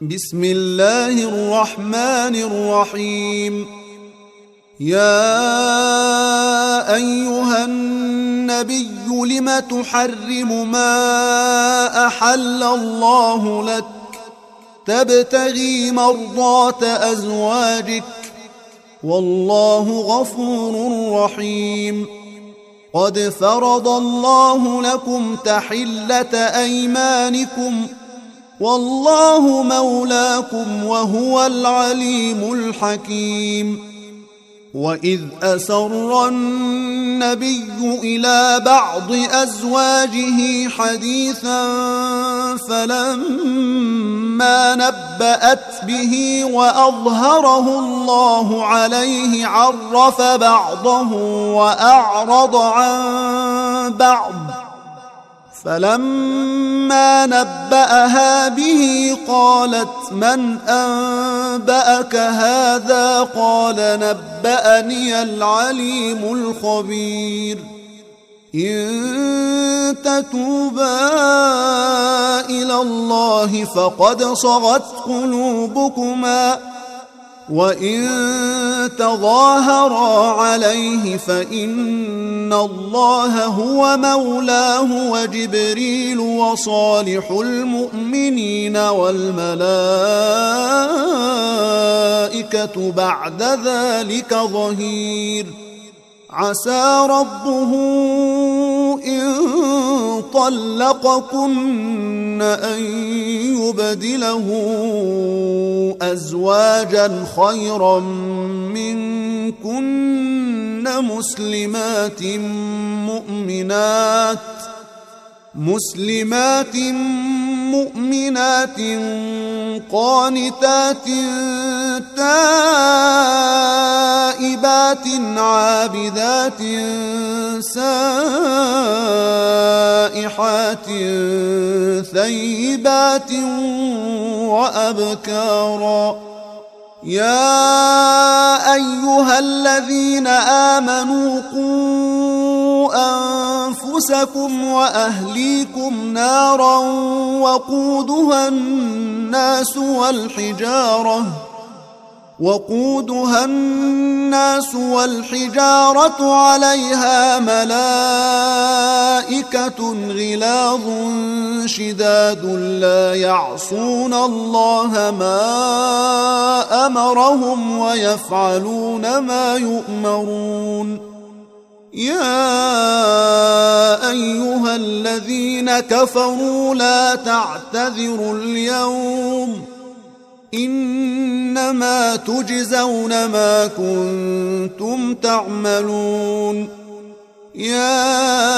بسم الله الرحمن الرحيم. يا أيها النبي لم تحرم ما أحل الله لك تبتغي مرضات أزواجك والله غفور رحيم. قد فرض الله لكم تحلة أيمانكم والله مولاكم وهو العليم الحكيم. وإذ أسر النبي إلى بعض أزواجه حديثا فلما نبأت به وأظهره الله عليه عرف بعضه وأعرض عن بعض، فلما نبأها به قالت من أنبأك هذا؟ قال نبأني العليم الخبير. إن تتوبا إلى الله فقد صغت قلوبكما، وإن تظاهرا عليه فإن الله هو مولاه وجبريل وصالح المؤمنين والملائكة بعد ذلك ظهير. عسى ربه إن طلقكن أن يبدله أزواجا خيرا منكن مسلمات مؤمنات قانتات تائبات عابدات سائحات ثيبات وأبكارا. يا أيها الذين آمنوا قوا أنفسكم وأهليكم نارا وقودها الناس والحجارة عليها ملائكة غلاظ شداد لا يعصون الله ما أمرهم ويفعلون ما يؤمرون. يا أيها الذين كفروا لا تعتذروا اليوم إنما تجزون ما كنتم تعملون. يا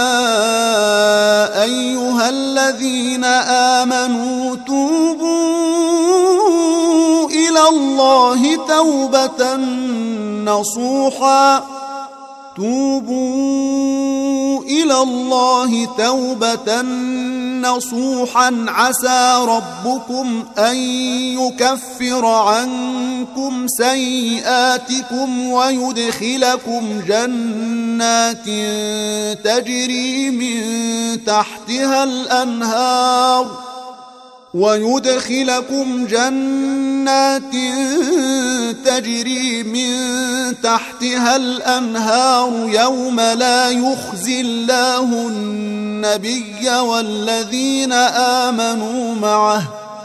أيها الذين آمنوا توبوا إلى الله توبة نصوحا عسى ربكم أن يكفر عنكم سيئاتكم ويدخلكم جنات تجري من تحتها الأنهار يوم لا يخزي الله النبي والذين آمنوا معه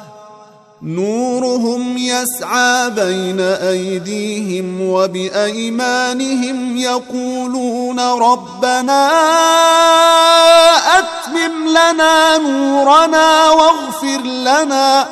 نورهم يسعى بين أيديهم وبأيمانهم يقولون ربنا أتمم لنا نورنا واغفر لنا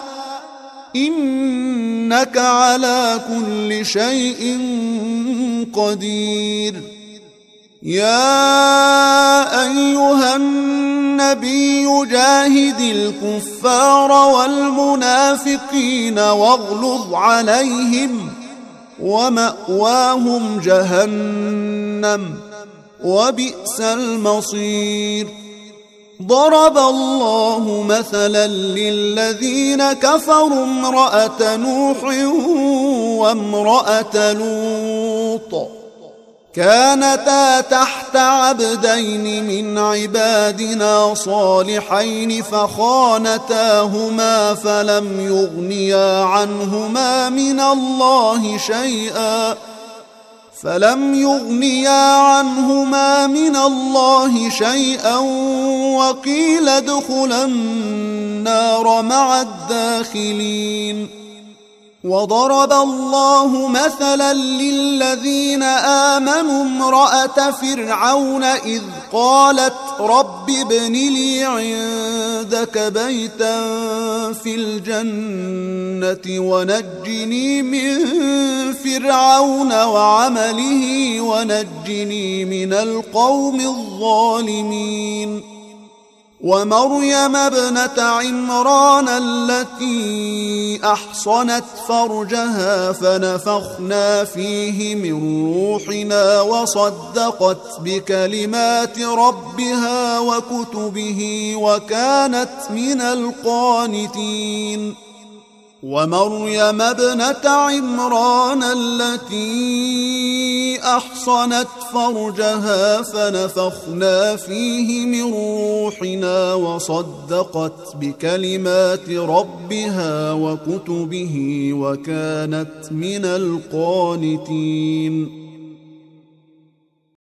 إنك على كل شيء قدير. يا أيها النبي جاهد الكفار والمنافقين واغلظ عليهم ومأواهم جهنم وبئس المصير. ضرب الله مثلا للذين كفروا امرأة نوح وامرأة لوط كانتا تحت عبدين من عبادنا صالحين فخانتاهما فلم يغنيا عنهما من الله شيئا وقيل ادخلا النار مع الداخلين. وضرب الله مثلا للذين آمنوا امرأة فرعون إذ قالت رب ابن لي عندك بيتا في الجنة ونجني من فرعون وعمله ونجني من القوم الظالمين. ومريم ابنة عمران التي أحصنت فرجها فنفخنا فيه من روحنا وصدقت بكلمات ربها وكتبه وكانت من القانتين. ومريم ابنة عمران التي أحصنت فرجها فنفخنا فيه من روحنا وصدقت بكلمات ربها وكتبه وكانت من القانتين.